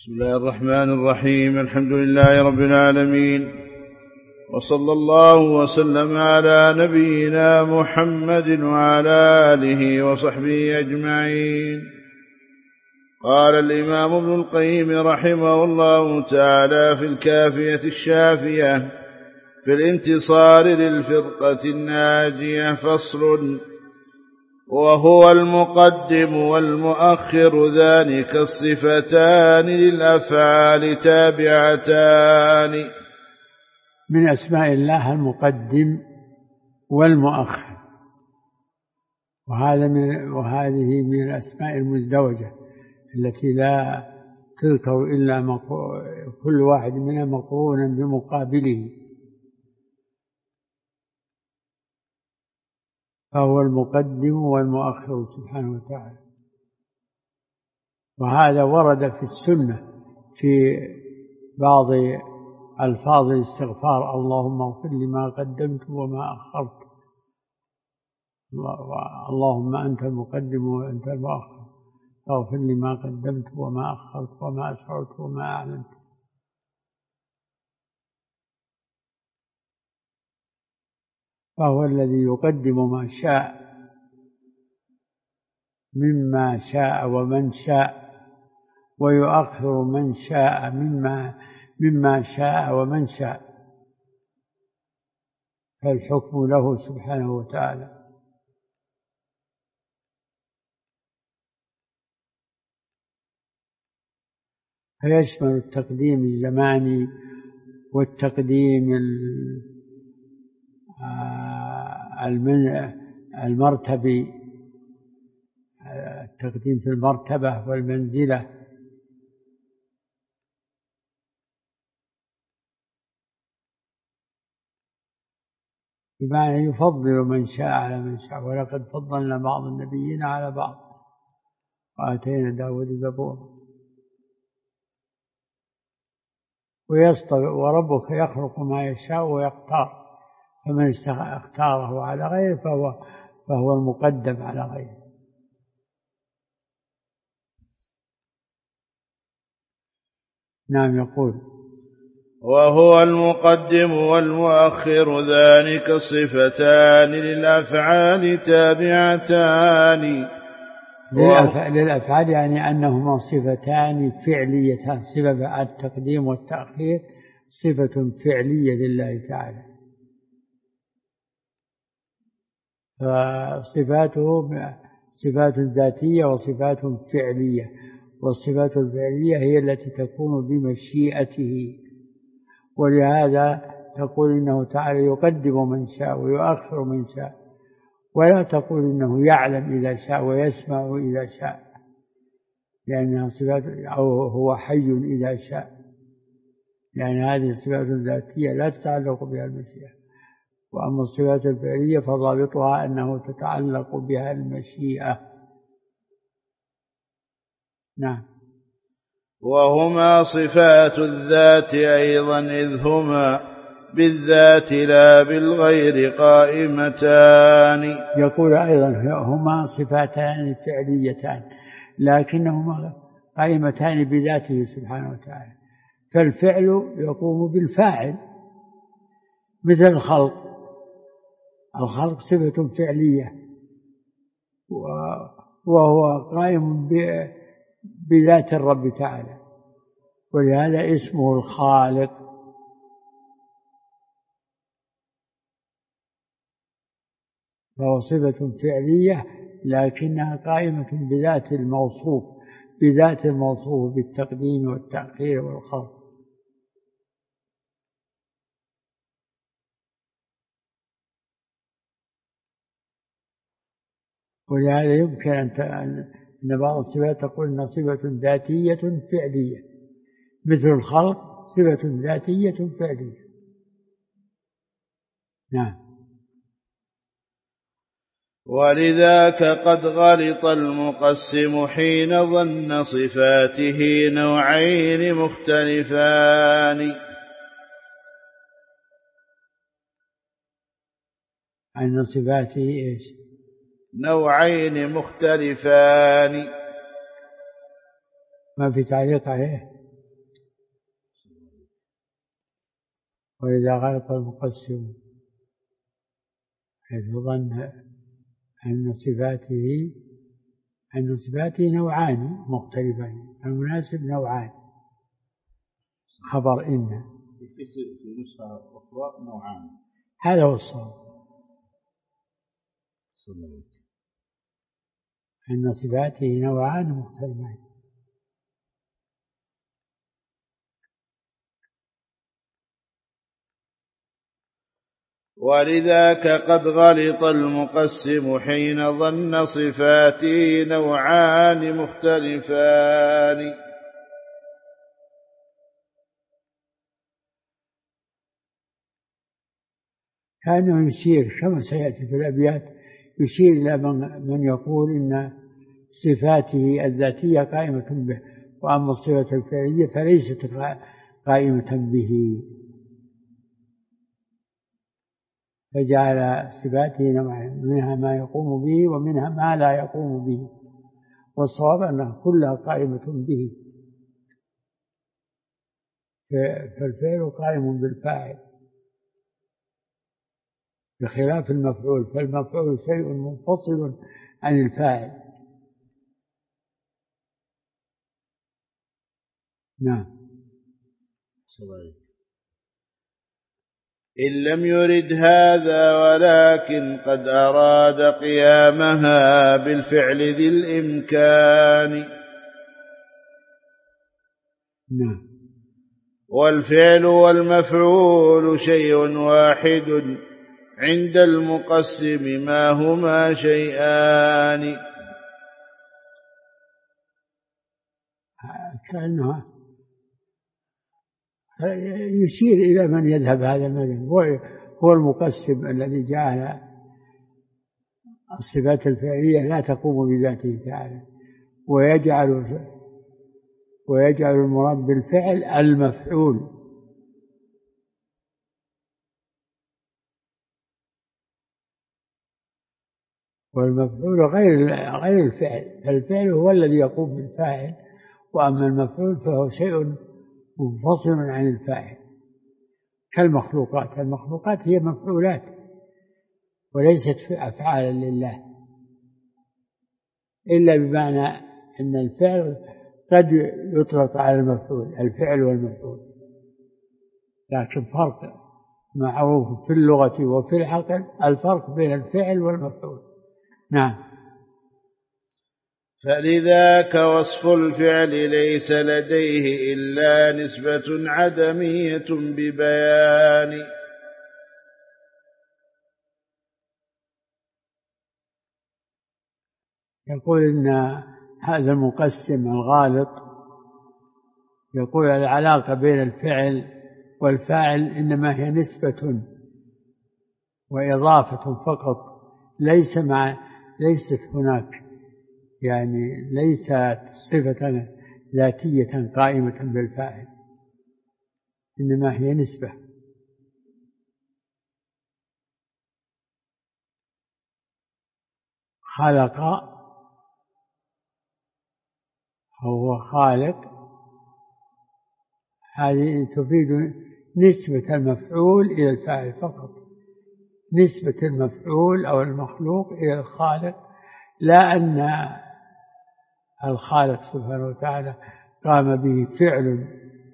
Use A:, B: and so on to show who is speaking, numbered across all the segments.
A: بسم الله الرحمن الرحيم. الحمد لله رب العالمين، وصلى الله وسلم على نبينا محمد وعلى آله وصحبه أجمعين. قال الإمام ابن القيم رحمه الله تعالى في الكافية الشافية في الانتصار للفرقة الناجية: فصل: وهو المقدم والمؤخر، ذلك الصفتان للأفعال تابعتان.
B: من أسماء الله المقدم والمؤخر، وهذه من الأسماء المزدوجة التي لا تذكر إلا كل واحد منها مقرونا بمقابله، فهو المقدم والمؤخر سبحانه وتعالى. وهذا ورد في السنة في بعض ألفاظ الاستغفار: اللهم اغفر لي ما قدمت وما أخرت، اللهم أنت المقدم وأنت المؤخر، اغفر لي ما قدمت وما أخرت وما أسررت وما أعلنت. فهو الذي يقدم ما شاء مما شاء ومن شاء، ويؤخر من شاء مما شاء ومن شاء، فالحكم له سبحانه وتعالى. فيشمل التقديم الزماني والتقديم المرتبي، التقديم في المرتبة والمنزلة. بمعنى يفضل من شاء على من شاء، ولقد فضلنا بعض النبيين على بعض وآتينا داود زبورا. وربك يخلق ما يشاء ويختار، فمن اختاره على غيره فهو المقدم على غيره. نعم. يقول:
A: وهو المقدم والمؤخر، ذلك الصفتان للأفعال تابعتان.
B: للأفعال يعني أنهما صفتان فعليتان. صفة التقديم والتأخير صفة فعلية لله تعالى، فصفاته صفات ذاتية وصفات فعلية، والصفات الفعلية هي التي تكون بمشيئته. ولهذا تقول إنه تعالى يقدم من شاء ويؤخر من شاء، ولا تقول إنه يعلم إذا شاء ويسمع إذا شاء، لأنها صفات، أو هو حي إذا شاء، لأن هذه الصفات الذاتية لا تتعلق بها المشيئة. وأما الصفات الفعلية فضابطها أنه تتعلق بها المشيئة. نعم.
A: وهما صفات الذات أيضا، إذ هما بالذات لا بالغير قائمتان.
B: يقول أيضا: هما صفاتان فعليتان لكنهما قائمتان بذاته سبحانه وتعالى. فالفعل يقوم بالفاعل، مثل الخلق صفة فعلية، وهو قائم بذات الرب تعالى، ولهذا اسمه الخالق. فهو صفة فعلية لكنها قائمة بذات الموصوف بالتقديم والتأخير والخلق. ولهذا يمكن أن بعض الصفات تقول إنها صفة ذاتية فعلية، مثل الخلق صفة ذاتية فعلية. نعم.
A: ولذاك قد غلط المقسم حين ظن صفاته نوعين مختلفان.
B: أن صفاته إيش؟
A: نوعين مختلفان.
B: ما في تعليق عليه؟ وإذا غلط المقسم حيث ظن أن صفاته نوعان مختلفان، المناسب نوعان، خبر إن
A: في نسخة أخرى نوعان،
B: هذا هو الصواب، أن صفاته نوعان مختلفان.
A: ولذاك قد غلط المقسم حين ظن صفاته نوعان مختلفان.
B: كأنه يشير كما سيأتي في الأبيات، يشير إلى من يقول إن صفاته الذاتية قائمة به، وأما الصفة الفعلية فليست قائمة به، فجعل صفاته نوعين، منها ما يقوم به ومنها ما لا يقوم به، والصواب أنها كلها قائمة به، فالفعل قائم بالفاعل بخلاف المفعول، فالمفعول شيء منفصل عن الفاعل. نعم.
A: إن لم يرد هذا ولكن قد أراد قيامها بالفعل ذي الإمكان.
B: نعم.
A: والفعل والمفعول شيء واحد عند المقسم ما هما شيئان.
B: كأنه يشير إلى من يذهب هذا المذهب، هو المقسم الذي جعل الصفات الفعلية لا تقوم بذاته تعالى، ويجعل المراد بالفعل المفعول، والمفعول غير الفعل، الفعل هو الذي يقوم بالفاعل، وأما المفعول فهو شيء منفصل عن الفاعل، كالمخلوقات، المخلوقات هي مفعولات وليست أفعالا لله، إلا بمعنى أن الفعل قد يطلق على المفعول، الفعل والمفعول، لكن فرق معروف في اللغة وفي العقل الفرق بين الفعل والمفعول. نعم.
A: فلذاك وصف الفعل ليس لديه إلا نسبة عدمية ببيان.
B: يقول إن هذا المقسم الغالط يقول العلاقة بين الفعل والفاعل إنما هي نسبة وإضافة فقط، ليست هناك، يعني ليست صفة ذاتية قائمة بالفاعل، إنما هي نسبة. خلق هو خالق، هذه تفيد نسبة المفعول إلى الفاعل فقط، نسبة المفعول أو المخلوق إلى الخالق، لا أن الخالق سبحانه وتعالى قام به فعل،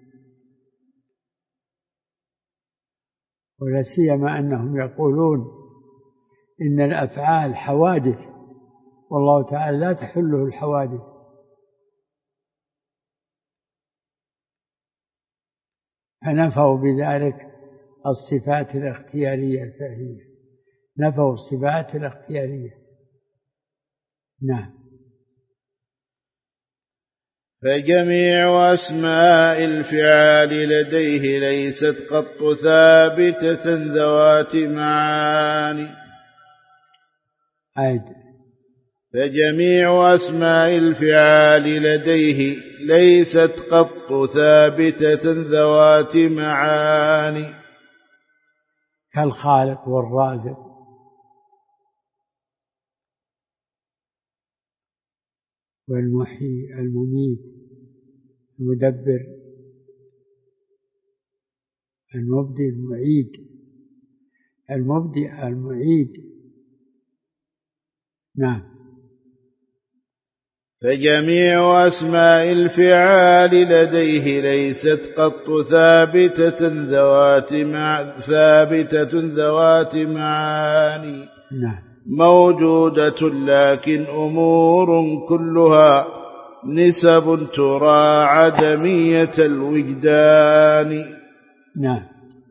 B: ولا سيما أنهم يقولون إن الأفعال حوادث، والله تعالى لا تحله الحوادث، فنفوا بذلك الصفات الاختيارية الفعلية، نفوا الصفات الاختيارية. نعم.
A: فجميع أسماء الفعال لديه ليست قط ثابتة ذوات معاني. فجميع أسماء الفعال لديه ليست قط ثابتة ذوات معاني،
B: كالخالق والرازق والمحيي المميت المدبر، المبدئ المعيد، المبدئ المعيد. نعم.
A: فجميع أسماء الفعال لديه ليست قط ثابتة ذوات معاني.
B: نعم.
A: موجودة لكن أمور كلها نسب ترى عدمية الوجدان.
B: نعم.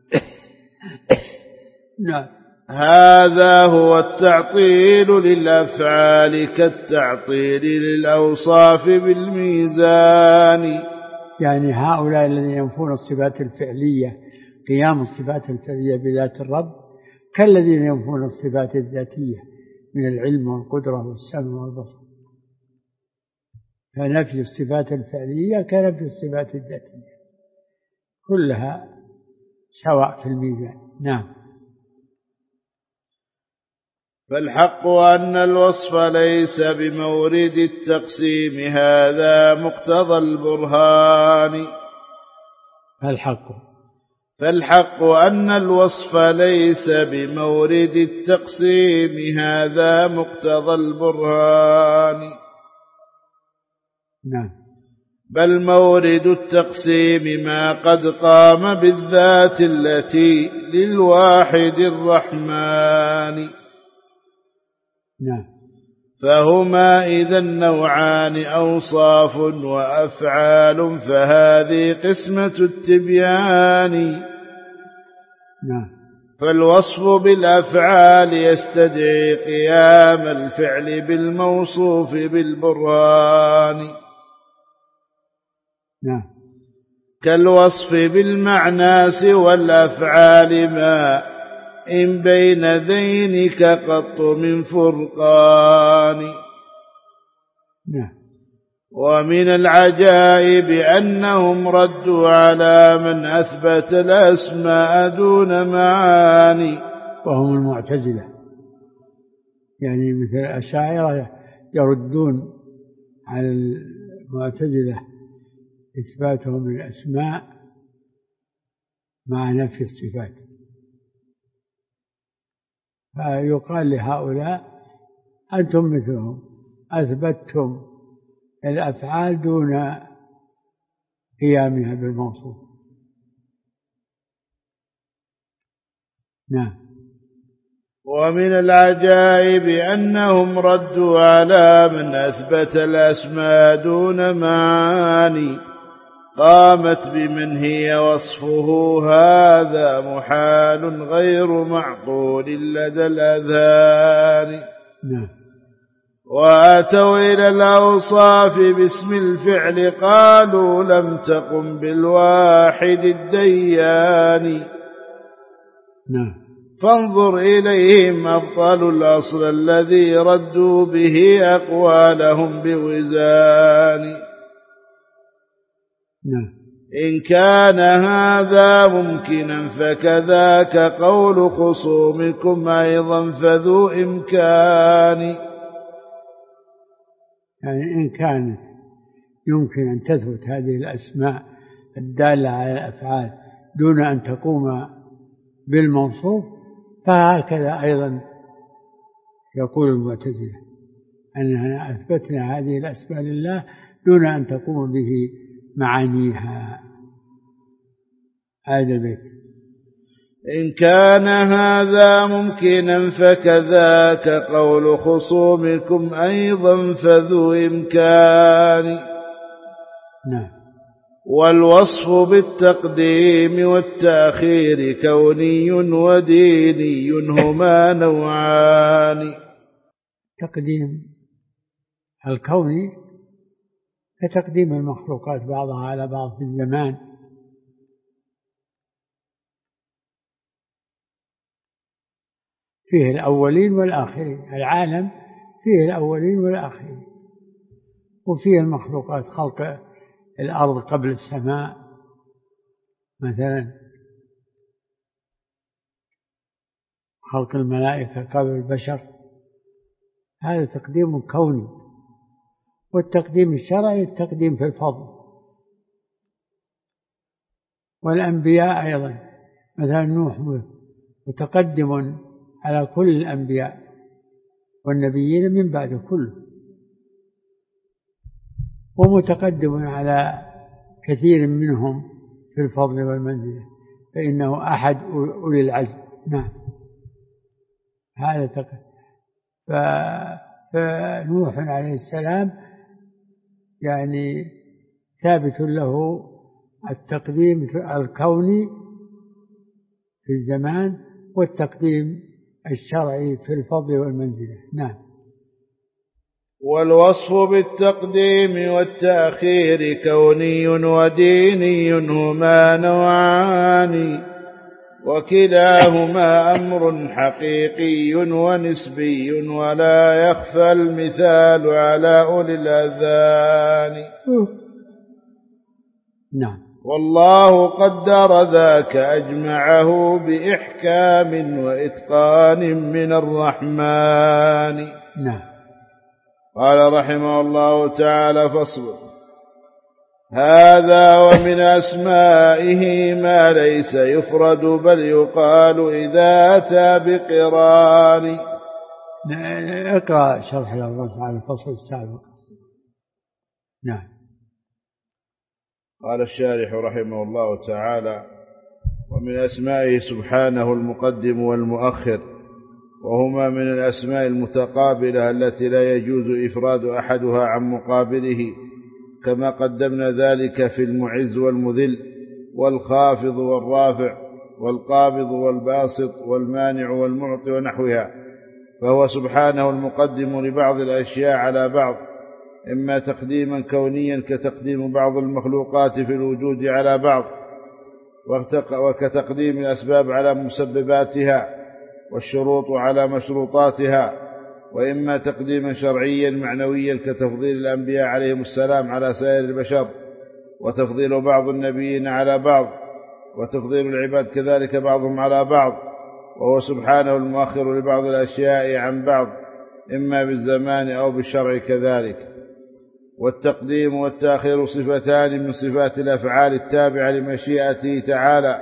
B: نعم.
A: هذا هو التعطيل للأفعال كالتعطيل للأوصاف بالميزان.
B: يعني هؤلاء الذين ينفون الصفات الفعلية، قيام الصفات الفعلية بذات الرب، كالذين ينفون الصفات الذاتية من العلم والقدرة والسمع والبصر. فنفي الصفات الفعلية كنفي الصفات الذاتية، كلها سواء في الميزان. نعم.
A: فالحق أن الوصف ليس بمورد التقسيم، هذا مقتضى البرهان. فالحق أن الوصف ليس بمورد التقسيم، هذا مقتضى البرهان.
B: نعم.
A: بل مورد التقسيم ما قد قام بالذات التي للواحد الرحمن.
B: نعم.
A: فهما إذا نوعان أوصاف وأفعال، فهذه قسمة التبيان.
B: نعم.
A: فالوصف بالأفعال يستدعي قيام الفعل بالموصوف بالبرهان.
B: نعم.
A: كالوصف بالمعنى سوى الأفعال ما إن بين ذينك قط من فرقان.
B: نعم.
A: ومن العجائب أنهم ردوا على من أثبت الأسماء دون معاني،
B: وهم المعتزلة، يعني مثل الأشاعرة يردون على المعتزلة إثباتهم للأسماء مع نفي الصفات. فيقال لهؤلاء أنتم مثلهم، أثبتتم الأفعال دون قيامها بالموصوف. نعم.
A: ومن العجائب أنهم ردوا على من أثبت الأسماء دون معاني، قامت بمن هي وصفه، هذا محال غير معقول لدى الأذهان.
B: نعم.
A: وأتوا إلى الأوصاف باسم الفعل قالوا لم تقم بالواحد الديان.
B: نعم.
A: فانظر إليهم أبطلوا الأصل الذي ردوا به أقوالهم بوزان.
B: نعم.
A: إن كان هذا ممكنا فكذاك قول خصومكم أيضا فذو إمكان.
B: يعني إن كانت يمكن أن تثبت هذه الأسماء الدالة على الأفعال دون أن تقوم بالموصوف، فهكذا أيضا يقول المعتزلة أننا أثبتنا هذه الأسماء لله دون أن تقوم به معانيها. هذا البيت.
A: إن كان هذا ممكنا فكذاك قول خصومكم أيضا فذو إمكان.
B: نعم.
A: والوصف بالتقديم والتأخير كوني وديني هما نوعان.
B: تقديم الكوني كتقديم المخلوقات بعضها على بعض في الزمان، فيه الأولين والآخرين، العالم فيه الأولين والآخرين، وفيه المخلوقات، خلق الأرض قبل السماء مثلا، خلق الملائكة قبل البشر، هذا تقديم كوني. والتقديم الشرعي التقديم في الفضل، والأنبياء أيضا مثلا نوح متقدم على كل الأنبياء والنبيين من بعده كله، ومتقدم على كثير منهم في الفضل والمنزلة، فإنه أحد أولي العزم. نعم، هذا فنوح عليه السلام يعني ثابت له التقديم الكوني في الزمان والتقديم الشرعي في الفضل والمنزلة. نعم.
A: والوصف بالتقديم والتأخير كوني وديني هما نوعان، وكلاهما أمر حقيقي ونسبي، ولا يخفى المثال على أولي الأذان.
B: نعم.
A: والله قدر ذاك أجمعه بإحكام وإتقان من الرحمن.
B: نعم.
A: قال رحمه الله تعالى: فصل: هذا ومن أسمائه ما ليس يفرد بل يقال إذا أتى بقران.
B: اقرأ شرح الأربعة على الفصل السابق. نعم.
A: قال الشارح رحمه الله تعالى: ومن أسمائه سبحانه المقدم والمؤخر، وهما من الأسماء المتقابلة التي لا يجوز إفراد أحدها عن مقابله، كما قدمنا ذلك في المعز والمذل والخافض والرافع والقابض والباسط والمانع والمعطي ونحوها. فهو سبحانه المقدم لبعض الأشياء على بعض، إما تقديما كونيا كتقديم بعض المخلوقات في الوجود على بعض، وكتقديم الأسباب على مسبباتها والشروط على مشروطاتها، وإما تقديما شرعيا معنويا كتفضيل الأنبياء عليهم السلام على سائر البشر، وتفضيل بعض النبيين على بعض، وتفضيل العباد كذلك بعضهم على بعض. وهو سبحانه المؤخر لبعض الأشياء عن بعض، إما بالزمان أو بالشرع كذلك. والتقديم والتأخير صفتان من صفات الأفعال التابعة لمشيئته تعالى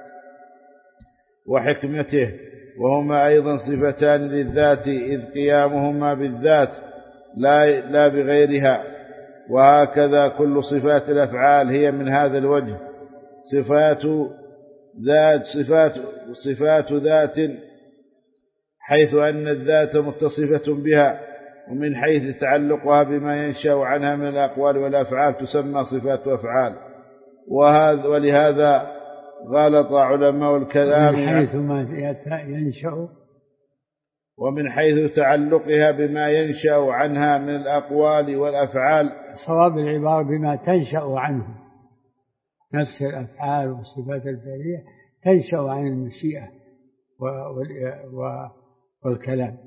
A: وحكمته، وهما أيضا صفتان للذات، إذ قيامهما بالذات لا بغيرها. وهكذا كل صفات الأفعال هي من هذا الوجه صفات ذات، حيث أن الذات متصفة بها، ومن حيث تعلقها بما ينشأ عنها من الأقوال والأفعال تسمى صفات أفعال. ولهذا غلط علماء الكلام
B: من حيث ما ينشأ،
A: ومن حيث تعلقها بما ينشأ عنها من الأقوال والأفعال.
B: صواب العبارة بما تنشأ عنه، نفس الأفعال والصفات الفعلية تنشأ عن المشيئة والكلام،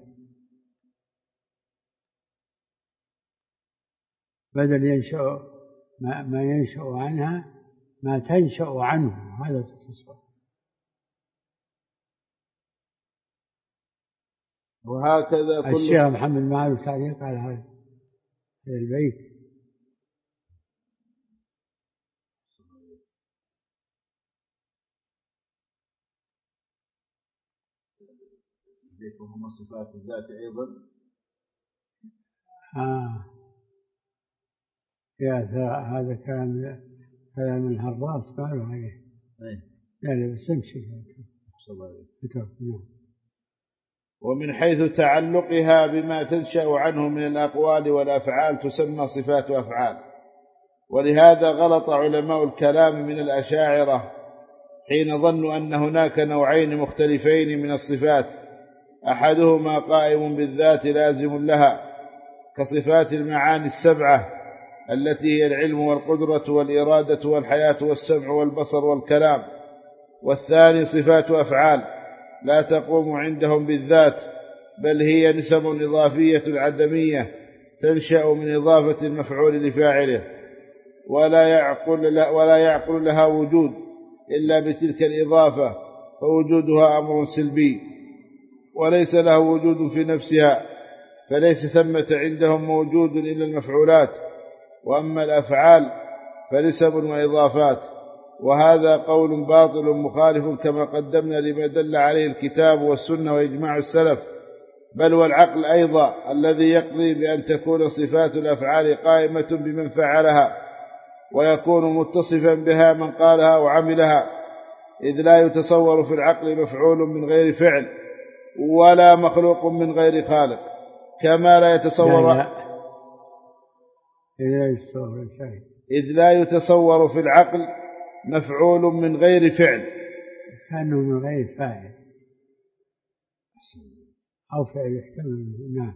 B: بدل ينشأ ما ينشأ عنها ما تنشأ عنه، هذا التصور.
A: وهكذا كل
B: الشيخ محمد معروف تعليق على هذا البيت:
A: هم صفات الذات أيضا.
B: هذا كلام الهراس قالوا عليه. لا بس امشي.
A: ومن حيث تعلقها بما تنشأ عنه من الأقوال والأفعال تسمى صفات أفعال. ولهذا غلط علماء الكلام من الأشاعرة حين ظنوا أن هناك نوعين مختلفين من الصفات، أحدهما قائم بالذات لازم لها كصفات المعاني السبعة التي هي العلم والقدرة والإرادة والحياة والسمع والبصر والكلام، والثاني صفات أفعال لا تقوم عندهم بالذات، بل هي نسب إضافية عدمية تنشأ من إضافة المفعول لفاعله، ولا يعقل لها وجود إلا بتلك الإضافة، فوجودها أمر سلبي وليس له وجود في نفسها، فليس ثمة عندهم موجود إلا المفعولات. وأما الأفعال فنسب وإضافات، وهذا قول باطل مخالف كما قدمنا لما دل عليه الكتاب والسنة وإجماع السلف، بل والعقل أيضا الذي يقضي بأن تكون صفات الأفعال قائمة بمن فعلها ويكون متصفا بها من قالها وعملها، إذ لا يتصور في العقل مفعول من غير فعل ولا مخلوق من غير خالق، كما لا يتصور إذ لا يتصور في العقل مفعول من غير فعل
B: كأنه من غير فاعل أو فعل يحتمل. نعم.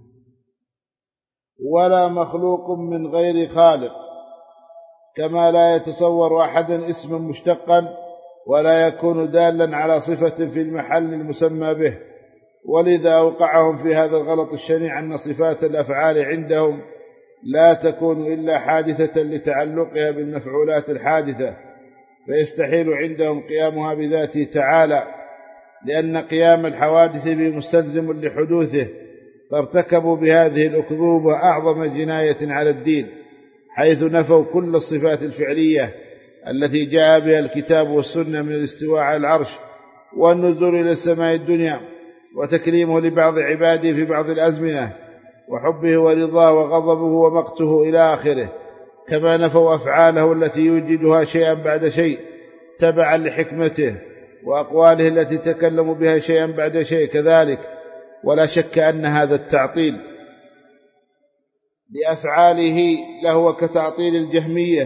A: ولا مخلوق من غير خالق، كما لا يتصور أحدا اسما مشتقا ولا يكون دالا على صفة في المحل المسمى به، ولذا أوقعهم في هذا الغلط الشنيع أن صفات الأفعال عندهم لا تكون إلا حادثة لتعلقها بالمفعولات الحادثة، فيستحيل عندهم قيامها بذاته تعالى، لأن قيام الحوادث به مستلزم لحدوثه، فارتكبوا بهذه الأكذوبة أعظم جناية على الدين، حيث نفوا كل الصفات الفعلية التي جاء بها الكتاب والسنة من الاستواء على العرش والنزول إلى السماء الدنيا وتكريمه لبعض عباده في بعض الأزمنة وحبه ورضاه وغضبه ومقته إلى آخره، كما نفوا أفعاله التي يوجدها شيئا بعد شيء تبعا لحكمته، وأقواله التي تكلموا بها شيئا بعد شيء كذلك. ولا شك أن هذا التعطيل لأفعاله لهو كتعطيل الجهمية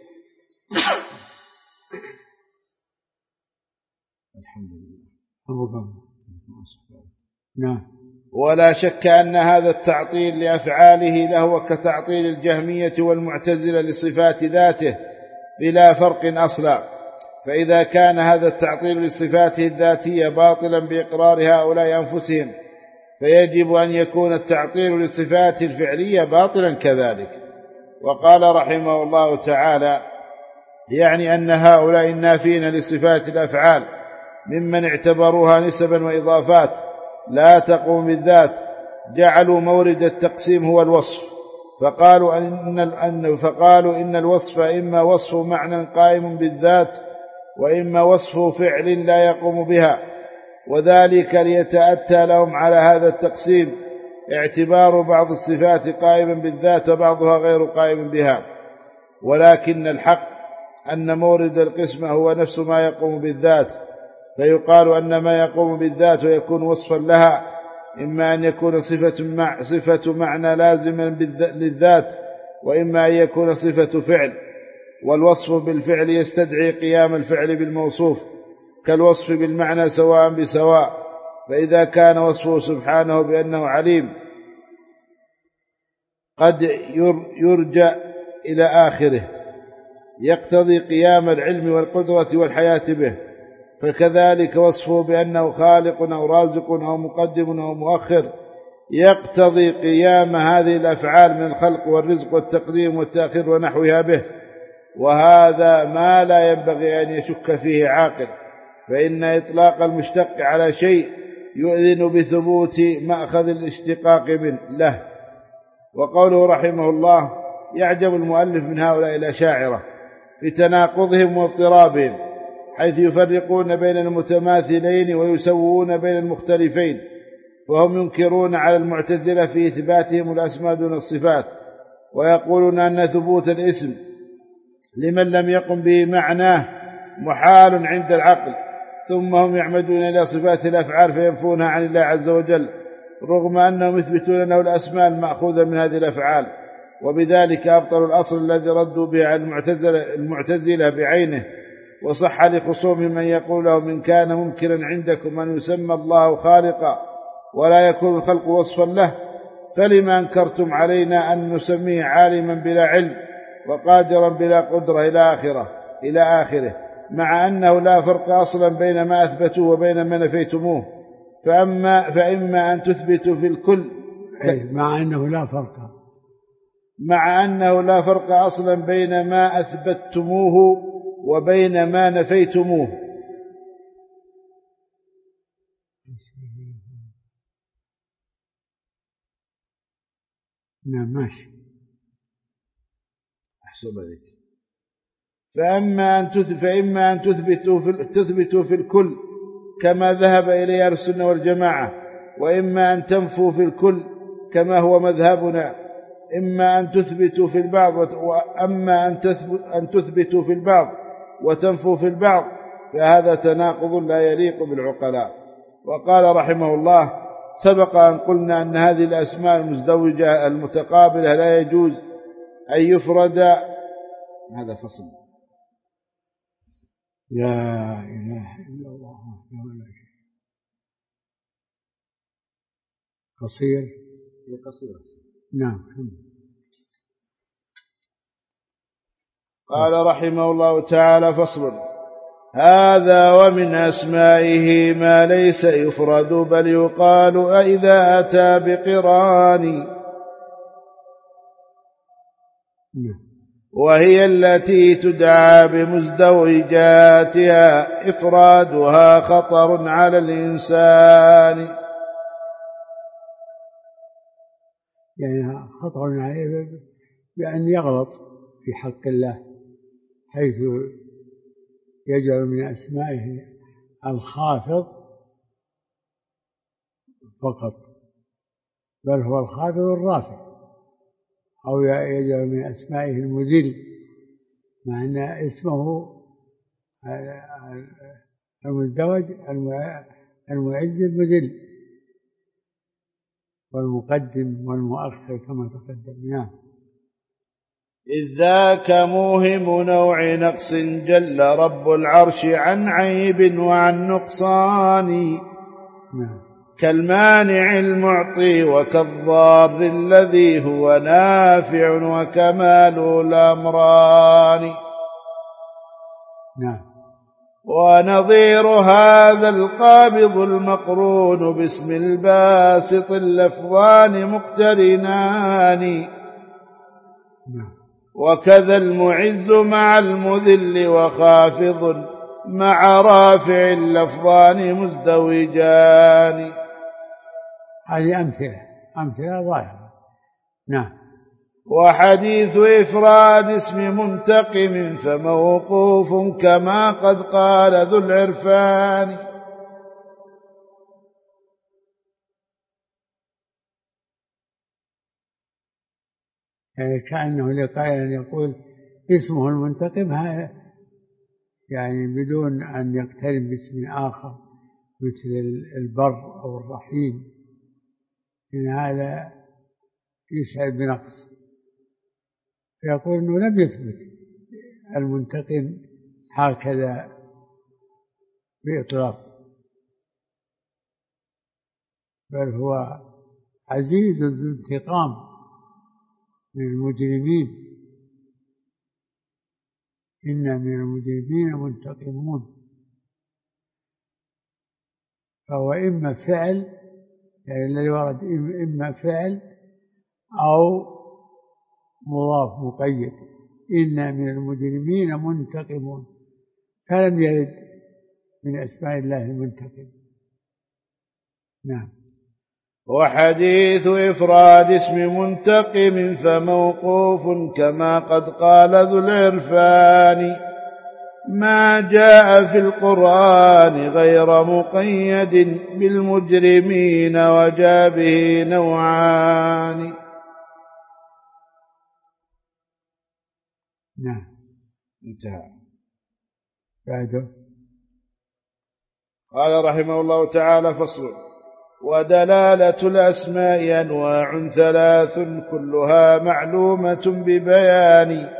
A: الحمد لله.
B: نعم.
A: ولا شك أن هذا التعطيل لأفعاله لهو كتعطيل الجهمية والمعتزلة لصفات ذاته بلا فرق أصلا، فإذا كان هذا التعطيل لصفاته الذاتية باطلا بإقرار هؤلاء أنفسهم، فيجب أن يكون التعطيل للصفات الفعلية باطلا كذلك. وقال رحمه الله تعالى: يعني أن هؤلاء النافين لصفات الأفعال ممن اعتبروها نسبا وإضافات لا تقوم بالذات جعلوا مورد التقسيم هو الوصف، فقالوا إن الوصف إما وصف معنى قائم بالذات وإما وصف فعل لا يقوم بها، وذلك ليتأتى لهم على هذا التقسيم اعتبار بعض الصفات قائما بالذات وبعضها غير قائم بها. ولكن الحق أن مورد القسمة هو نفس ما يقوم بالذات، فيقال أن ما يقوم بالذات ويكون وصفا لها إما أن يكون صفة معنى لازما للذات، وإما أن يكون صفة فعل، والوصف بالفعل يستدعي قيام الفعل بالموصوف كالوصف بالمعنى سواء بسواء، فإذا كان وصفه سبحانه بأنه عليم قد يرجع إلى آخره يقتضي قيام العلم والقدرة والحياة به، فكذلك وصفه بأنه خالق أو رازق أو مقدم أو مؤخر يقتضي قيام هذه الأفعال من الخلق والرزق والتقديم والتأخير ونحوها به، وهذا ما لا ينبغي أن يشك فيه عاقل، فإن إطلاق المشتق على شيء يؤذن بثبوت مأخذ الاشتقاق له. وقوله رحمه الله: يعجب المؤلف من هؤلاء الأشاعرة في تناقضهم واضطرابهم، حيث يفرقون بين المتماثلين ويسوون بين المختلفين، وهم ينكرون على المعتزلة في إثباتهم الأسماء دون الصفات، ويقولون أن ثبوت الاسم لمن لم يقم به معناه محال عند العقل، ثم هم يعمدون إلى صفات الأفعال فينفونها عن الله عز وجل، رغم أنهم يثبتون له الأسماء المأخوذة من هذه الأفعال، وبذلك أبطلوا الأصل الذي ردوا به على المعتزلة بعينه. وصح لخصومهم من يقول لهم: إن كان ممكنا عندكم أن يسمى الله خالقا ولا يكون الخلق وصفا له، فلما أنكرتم علينا أن نسميه عالما بلا علم وقادرا بلا قدرة إلى آخره، مع أنه لا فرق أصلا بين ما أثبتوه وبين ما نفيتموه، فإما أن تثبتوا في الكل
B: مع أنه
A: لا فرق أصلا بين ما أثبتموه وبين ما نفيتموه.
B: نعم ماشي.
A: أحسن عليك. فإما أن تثبتوا في الكل كما ذهب إليه أهل السنة والجماعة، وإما أن تنفوا في الكل كما هو مذهبنا. إما أن تثبتوا في البعض وأما أن تثبتوا في البعض وتنفوا في البعض، فهذا تناقض لا يليق بالعقلاء. وقال رحمه الله: سبق أن قلنا أن هذه الأسماء المزدوجة المتقابلة لا يجوز أن يفرد. هذا فصل.
B: لا إله إلا الله وحده لا شريك له. قصير. نعم.
A: قال رحمه الله تعالى: فصل. هذا ومن أسمائه ما ليس يفرد بل يقال إذا أتى بقران، وهي التي تدعى بمزدوجاتها إفرادها خطر على الإنسان.
B: يعني خطر عليه بأن يغلط في حق الله، حيث يجعل من أسمائه الخافض فقط، بل هو الخافض الرافع، أو يجعل من أسمائه المذل، مع أن اسمه المزدوج المعز المذل والمقدم والمؤخر كما تقدم. نعم.
A: إذ ذاك موهم نوع نقص جل رب العرش عن عيب وعن نقصان.
B: نعم.
A: كالمانع المعطي وكالضار الذي هو نافع وكمال الأمران.
B: نعم.
A: ونظير هذا القابض المقرون باسم الباسط اللفظان مقترنان.
B: نعم.
A: وكذا المعز مع المذل وخافض مع رافع اللفظان مزدوجان.
B: هذه أمثلة ظاهرة. نعم.
A: وحديث إفراد اسم منتقم فموقوف كما قد قال ذو العرفان.
B: يعني كأنه لقائل يقول اسمه المنتقم، هذا يعني بدون أن يقترن باسم آخر مثل البر أو الرحيم، إن هذا يشعر بنقص، فيقول أنه لم يثبت المنتقم هكذا بإطلاق، بل هو عزيز ذو انتقام من المجرمين، إن من المجرمين منتقمون. فهو إما فعل، يعني الذي ورد إما فعل أو مضاف مقيد، إن من المجرمين منتقمون، فلم يرد من أسماء الله المنتقم. نعم.
A: وحديث إفراد اسم منتقم فموقوف كما قد قال ذو العرفان. ما جاء في القرآن غير مقيد بالمجرمين وجاء به نوعان.
B: نعم.
A: انتهى.
B: بعده
A: قال رحمه الله تعالى: فصل. ودلالة الأسماء أنواع ثلاث كلها معلومة ببيان.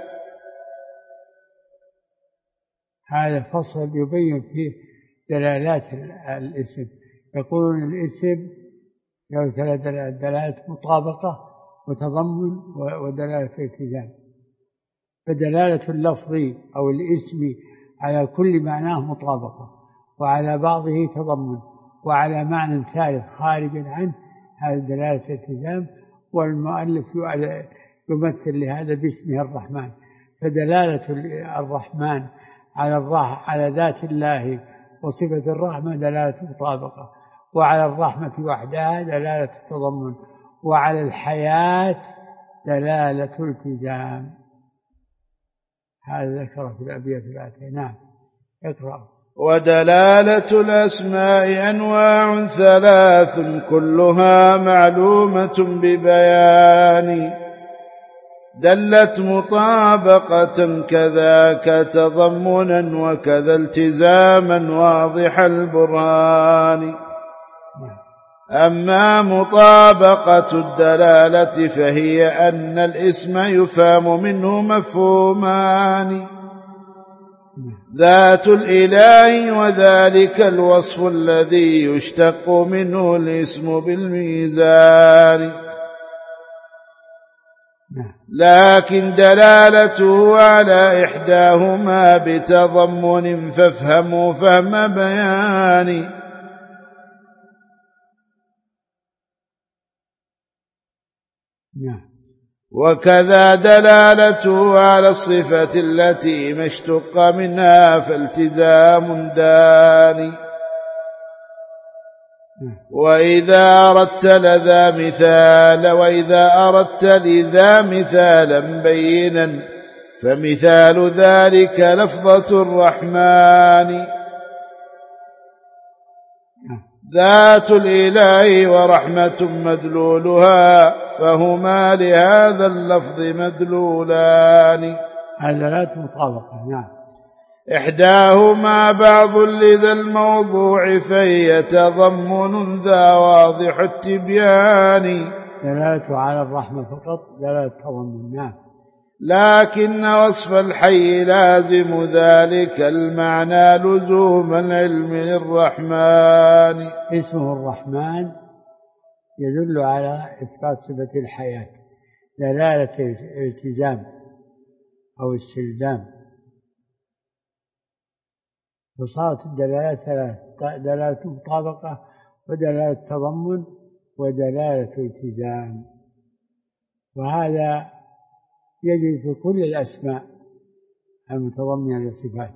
B: هذا فصل يبين فيه دلالات الاسم. يقولون الاسم له ثلاث دلالات: مطابقة وتضمن ودلالة التزام. فدلالة اللفظ أو الاسم على كل معناه مطابقة، وعلى بعضه تضمن، وعلى معنى ثالث خارج عنه هذا دلالة الالتزام. والمؤلف يمثل لهذا باسمه الرحمن، فدلالة الرحمن على ذات الله وصفة الرحمة دلالة مطابقة، وعلى الرحمة وحدها دلالة التضمن، وعلى الحياة دلالة التزام. هذا ذكره في الأبيات الآتية. نعم اقرأ.
A: ودلالة الأسماء أنواع ثلاث كلها معلومة ببيان، دلت مطابقة كذاك تضمنا وكذا التزاما واضح البرهان. أما مطابقة الدلالة فهي أن الاسم يفهم منه مفهومان، ذات الإله وذلك الوصف الذي يشتق منه الاسم بالميزان، لكن دلالته على إحداهما بتضمن فافهموا فهم بيان. وكذا دلالته على الصفة التي ما اشتق منها فالتزام داني. وإذا أردت لذا مثالا بينا فمثال ذلك لفظة الرحمن، ذات الإله ورحمة مدلولها فهما لهذا اللفظ مدلولان.
B: دلالات مطابقة. نعم.
A: إحداهما بعض لذا الموضوع فهي تضمن ذا واضح التبيان،
B: دلالته على الرحمة فقط دلالة تضمن. نعم.
A: لكن وصف الحي لازم ذلك المعنى لزوم العلم للرحمن.
B: اسمه الرحمن يدل على إثبات صفة الحياة، دلالة التزام أو استلزام، فصارت الدلالات ثلاث: دلالة مطابقة ودلالة تضمن ودلالة التزام، وهذا يجري في كل الأسماء المتضمنة للصفات.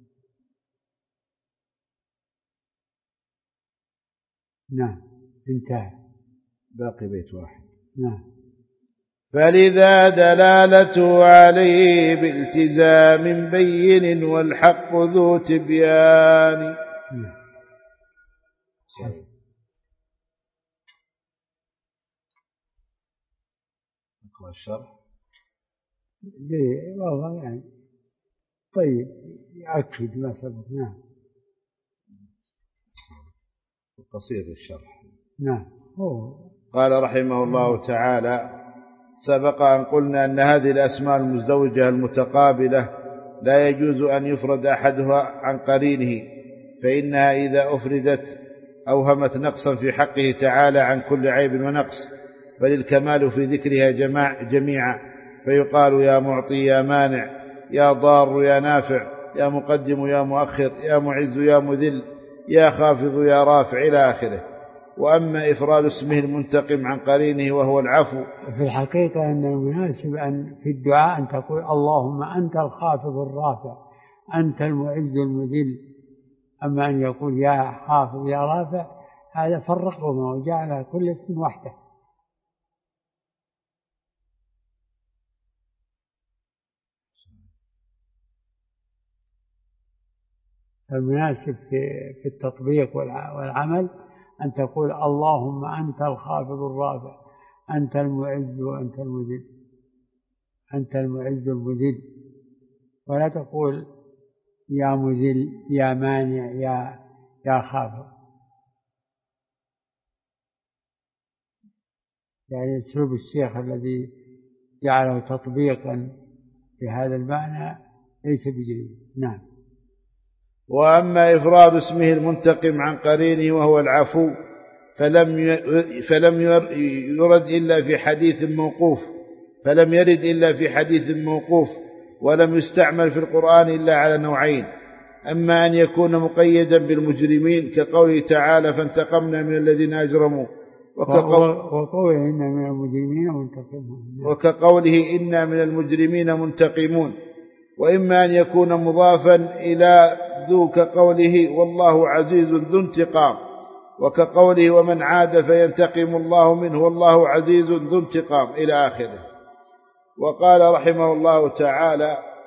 B: نعم انتهى،
A: باقي بيت واحد.
B: نعم.
A: فلذا دلالته عليه بالتزام بين والحق ذو تبيان. اقرأ الشرح.
B: والله يعني طيب يأكد ما سبق. نعم.
A: قصير الشرح.
B: نعم.
A: قال رحمه الله تعالى: سبق أن قلنا أن هذه الأسماء المزدوجة المتقابلة لا يجوز أن يفرد أحدها عن قرينه، فإنها إذا أفردت أوهمت نقصا في حقه تعالى عن كل عيب ونقص، بل الكمال في ذكرها جميعا، فيقال يا معطي يا مانع، يا ضار يا نافع، يا مقدم يا مؤخر، يا معز يا مذل، يا خافض يا رافع إلى آخره. وأما إفراد اسمه المنتقم عن قرينه وهو العفو،
B: في الحقيقة أن المناسب أن في الدعاء أن تقول اللهم أنت الخافض الرافع، أنت المعز المذل. أما أن يقول يا خافض يا رافع هذا فرقهما وجعل كل اسم وحده. المناسب في التطبيق والعمل أن تقول اللهم أنت الخافض الرافع، أنت المعز وأنت المذل، أنت المعز المذل، ولا تقول يا مذل يا مانع يا خافض. يعني أسلوب الشيخ الذي جعله تطبيقا بهذا المعنى ليس بجيد. نعم.
A: وأما إفراد اسمه المنتقم عن قرينه وهو العفو فلم يرد إلا في حديث موقوف، ولم يستعمل في القرآن إلا على نوعين: أما أن يكون مقيدا بالمجرمين كقوله تعالى فانتقمنا من الذين أجرموا،
B: وقوله إنا من المجرمين منتقمون،
A: وكقوله إنا من المجرمين منتقمون. وإما أن يكون مضافا إلى ذو كقوله والله عزيز ذو انتقام، وكقوله ومن عاد فينتقم الله منه والله عزيز ذو انتقام إلى آخره. وقال رحمه الله تعالى: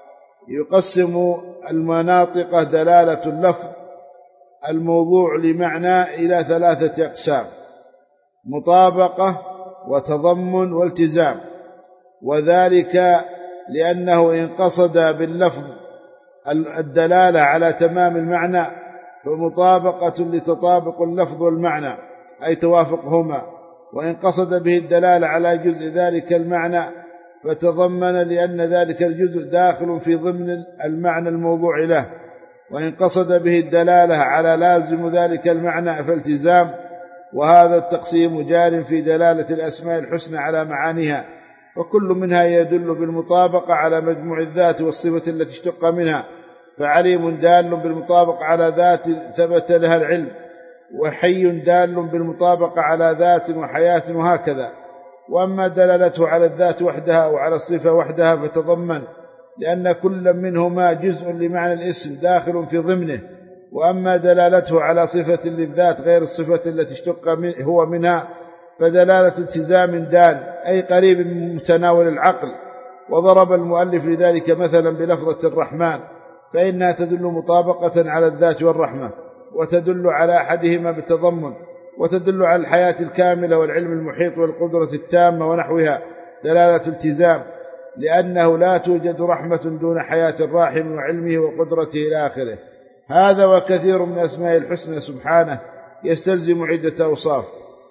A: يقسم المناطق دلالة اللفظ الموضوع لمعنى إلى 3 أقسام: مطابقة وتضمن والتزام، وذلك لأنه إن قصد باللفظ الدلالة على تمام المعنى فمطابقة لتطابق اللفظ والمعنى أي توافقهما، وإن قصد به الدلالة على جزء ذلك المعنى فتضمن لأن ذلك الجزء داخل في ضمن المعنى الموضوع له، وإن قصد به الدلالة على لازم ذلك المعنى فالتزام. وهذا التقسيم جار في دلالة الأسماء الحسنى على معانيها، وكل منها يدل بالمطابقة على مجموع الذات والصفة التي اشتق منها، فعليم دال بالمطابقة على ذات ثبت لها العلم، وحي دال بالمطابقة على ذات وحياة، وهكذا. وأما دلالته على الذات وحدها أو على الصفة وحدها فتضمن، لأن كل منهما جزء لمعنى الاسم داخل في ضمنه. وأما دلالته على صفة للذات غير الصفة التي اشتق هو منها فدلالة التزام دال أي قريب من متناول العقل. وضرب المؤلف لذلك مثلا بلفظة الرحمن، فإنها تدل مطابقة على الذات والرحمة، وتدل على أحدهما بالتضمن، وتدل على الحياة الكاملة والعلم المحيط والقدرة التامة ونحوها دلالة التزام، لأنه لا توجد رحمة دون حياة الراحم وعلمه وقدرته إلى آخره. هذا وكثير من أسماء الحسنى سبحانه يستلزم عدة أوصاف،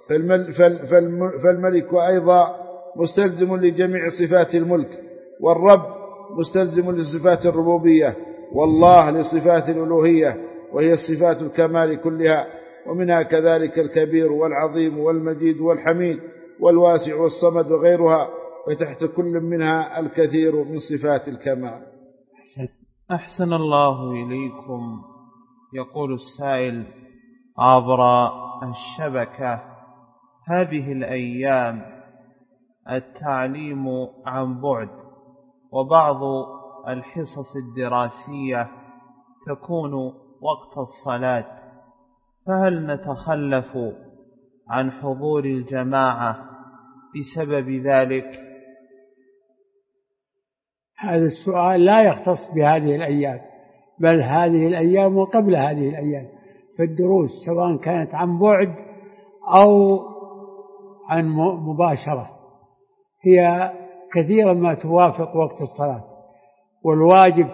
A: فالملك أيضا مستلزم لجميع صفات الملك، والرب مستلزم لصفات الربوبية، والله لصفات الألوهية وهي الصفات الكمال كلها، ومنها كذلك الكبير والعظيم والمجيد والحميد والواسع والصمد وغيرها، فتحت كل منها الكثير من صفات الكمال.
C: أحسن الله إليكم. يقول السائل عبر الشبكة: هذه الأيام التعليم عن بعد، وبعض الحصص الدراسية تكون وقت الصلاة، فهل نتخلف عن حضور الجماعة بسبب ذلك؟
B: هذا السؤال لا يختص بهذه الأيام، بل هذه الأيام وقبل هذه الأيام، فالدروس سواء كانت عن بعد أو عن مباشرة هي كثيرا ما توافق وقت الصلاة، والواجب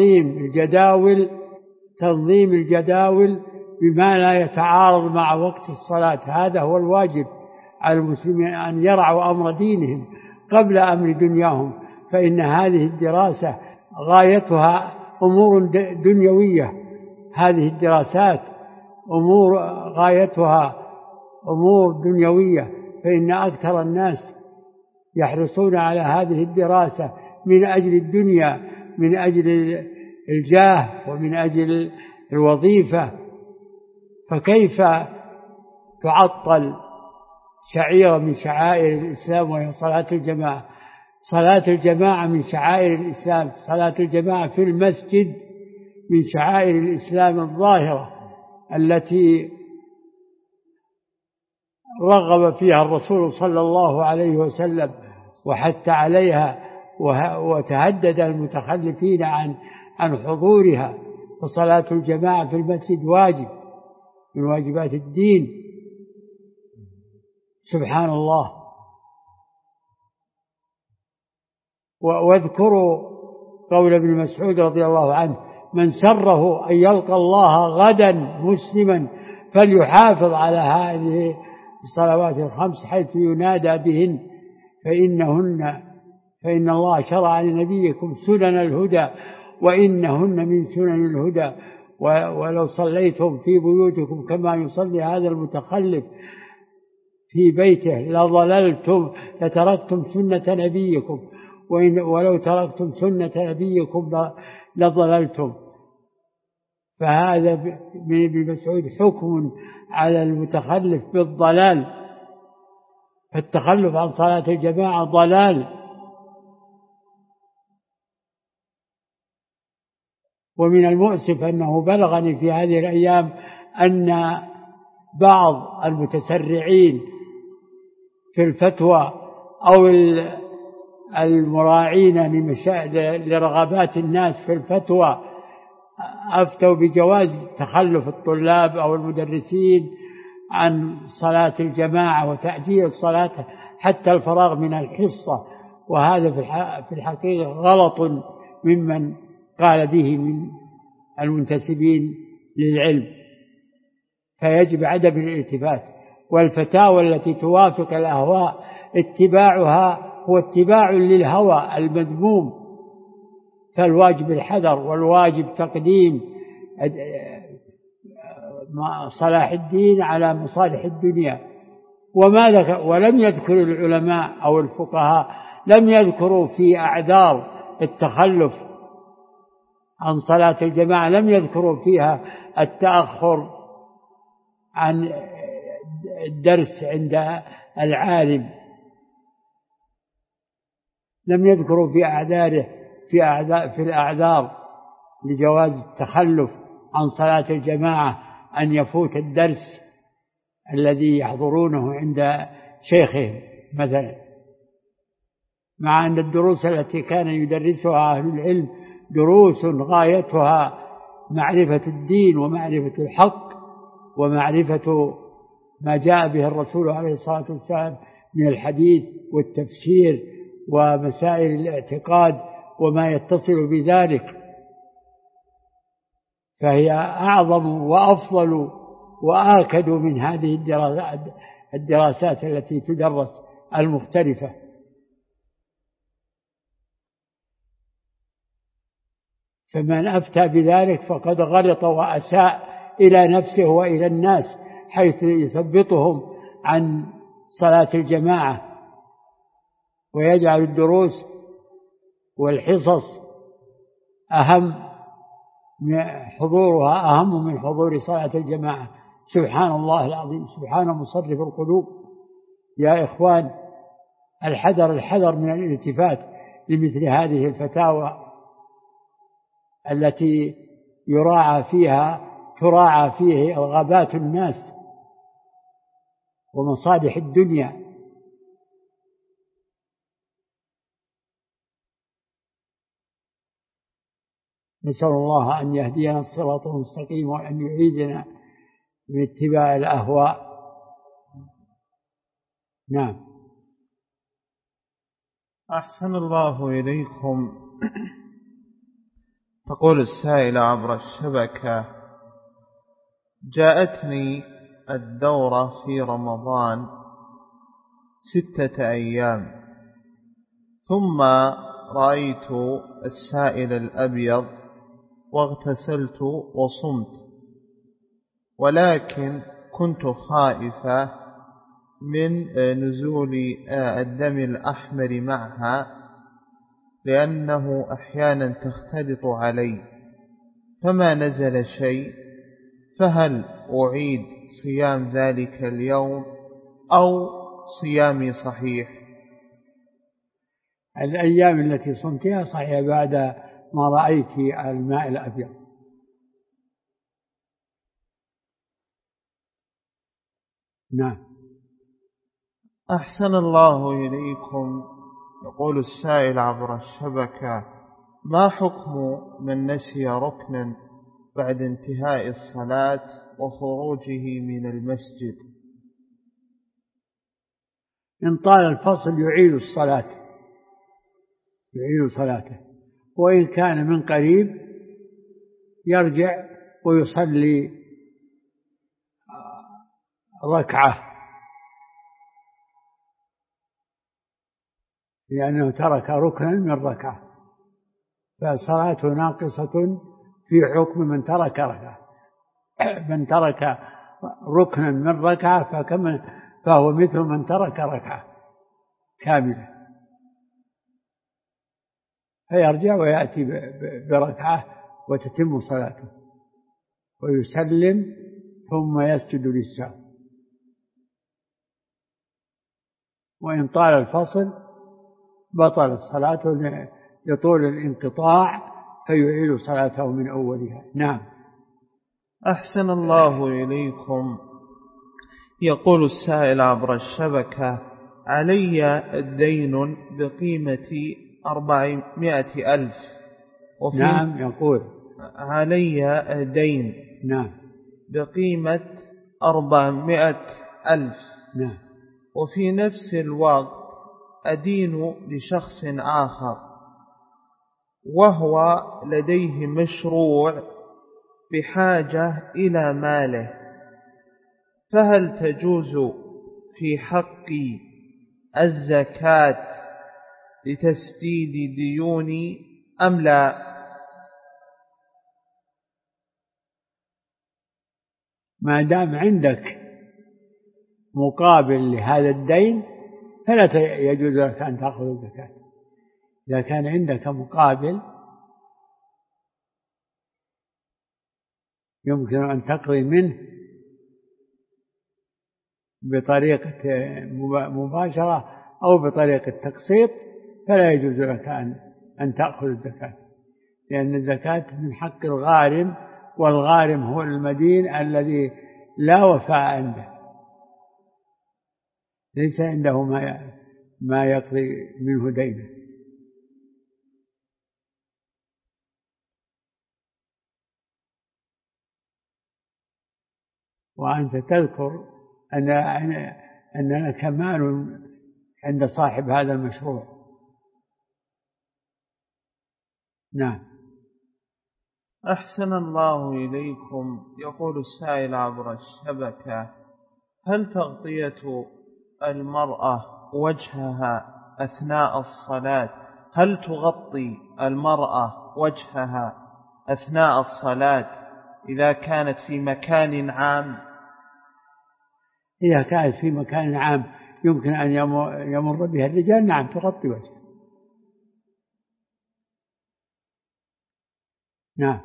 B: تنظيم الجداول بما لا يتعارض مع وقت الصلاة. هذا هو الواجب على المسلمين، أن يرعوا أمر دينهم قبل أمر دنياهم، فإن هذه الدراسة غايتها أمور دنيوية، هذه الدراسات غايتها أمور دنيوية، فإن أكثر الناس يحرصون على هذه الدراسة من أجل الدنيا، من أجل الجاه ومن أجل الوظيفة، فكيف تعطل شعيرة من شعائر الإسلام وهي صلاة الجماعة؟ صلاة الجماعة من شعائر الإسلام، صلاة الجماعة في المسجد من شعائر الإسلام الظاهرة التي رغب فيها الرسول صلى الله عليه وسلم وحث عليها، وتهدد المتخلفين عن حضورها. فصلاة الجماعة في المسجد واجب من واجبات الدين. سبحان الله. واذكروا قول ابن مسعود رضي الله عنه: من سره أن يلقى الله غدا مسلما فليحافظ على هذه الصلوات الخمس حيث ينادى بهن، فإن الله شرع لنبيكم سنن الهدى وإنهن من سنن الهدى، ولو صليتم في بيوتكم كما يصلي هذا المتخلف في بيته لضللتم لتركتم سنة نبيكم، ولو تركتم سنة نبيكم لضللتم. فهذا من ابن مسعود حكم على المتخلف بالضلال، فالتخلف عن صلاة الجماعة ضلال. ومن المؤسف أنه بلغني في هذه الأيام أن بعض المتسرعين في الفتوى أو المراعين لرغبات الناس في الفتوى أفتوا بجواز تخلف الطلاب أو المدرسين عن صلاة الجماعة وتأجيل الصلاة حتى الفراغ من الحصة، وهذا في الحقيقة غلط ممن قال به من المنتسبين للعلم، فيجب عدم الالتفات. والفتاوى التي توافق الأهواء اتباعها هو اتباع للهوى المذموم، فالواجب الحذر، والواجب تقديم صلاح الدين على مصالح الدنيا. ولم يذكر العلماء أو الفقهاء لم يذكروا في أعذار التخلف عن صلاة الجماعة، لم يذكروا فيها التأخر عن الدرس عند العالم، لم يذكروا في الأعذار لجواز التخلف عن صلاة الجماعة أن يفوت الدرس الذي يحضرونه عند شيخهم مثلا، مع أن الدروس التي كان يدرسها أهل العلم دروس غايتها معرفة الدين ومعرفة الحق ومعرفة ما جاء به الرسول عليه الصلاة والسلام من الحديث والتفسير ومسائل الاعتقاد وما يتصل بذلك، فهي أعظم وأفضل وآكد من هذه الدراسات التي تدرس المختلفة. فمن أفتى بذلك فقد غلط وأساء إلى نفسه وإلى الناس، حيث يثبطهم عن صلاة الجماعة ويجعل الدروس والحصص حضورها أهم من حضور صلاة الجماعة. سبحان الله العظيم، سبحان مصرف القلوب. يا إخوان، الحذر من الالتفات لمثل هذه الفتاوى التي تراعى فيه رغبات الناس ومصالح الدنيا. نسأل الله أن يهدينا الصراط المستقيم وأن يعيدنا من اتباع الأهواء. نعم.
C: أحسن الله إليكم. تقول السائلة عبر الشبكة: جاءتني الدورة في رمضان 6 أيام، ثم رأيت السائل الأبيض واغتسلت وصمت، ولكن كنت خائفة من نزول الدم الأحمر معها لأنه أحيانا تختلط علي، فما نزل شيء، فهل أعيد صيام ذلك اليوم أو صيامي صحيح؟
B: الأيام التي صمتها صحيحة بعد ما رأيت الماء الأبيض. نعم.
C: أحسن الله إليكم. يقول السائل عبر الشبكة: ما حكم من نسي ركنا بعد انتهاء الصلاة وخروجه من المسجد؟
B: إن طال الفصل يعيد صلاته، وإن كان من قريب يرجع ويصلي ركعة، لأنه ترك ركنا من ركعة، فصلاته ناقصة في حكم من ترك ركعة. من ترك ركنا من ركعة فهو مثل من ترك ركعة كاملة، فيرجع ويأتي بركعة وتتم صلاته ويسلم ثم يسجد للسهو. وإن طال الفصل بطلت صلاته لطول الانقطاع فيعيد صلاته من أولها. نعم.
C: أحسن الله إليكم. يقول السائل عبر الشبكة: علي دين بقيمة 400,000.
B: نعم يقول
C: علي دين
B: نعم
C: بقيمة 400,000.
B: نعم.
C: وفي نفس الوقت أدين لشخص آخر وهو لديه مشروع بحاجة إلى ماله، فهل تجوز في حقي الزكاة لتسديد ديوني أم لا؟
B: ما دام عندك مقابل لهذا الدين فلا يجوز لك أن تأخذ الزكاة. إذا كان عندك مقابل يمكن أن تقضي منه بطريقة مباشرة أو بطريقة تقسيط، فلا يجوز لك أن تأخذ الزكاة، لأن الزكاة من حق الغارم، والغارم هو المدين الذي لا وفاء عنده، ليس عنده ما يقضي منه دينه. وأنت تذكر أن لك مال عند صاحب هذا المشروع. نعم.
C: أحسن الله إليكم. يقول السائل عبر الشبكة: هل تغطية المرأة وجهها أثناء الصلاة، هل تغطي المرأة وجهها أثناء الصلاة إذا كانت في مكان عام؟
B: إذا كانت في مكان عام يمكن أن يمر بها الرجال، نعم تغطي وجهها. نعم.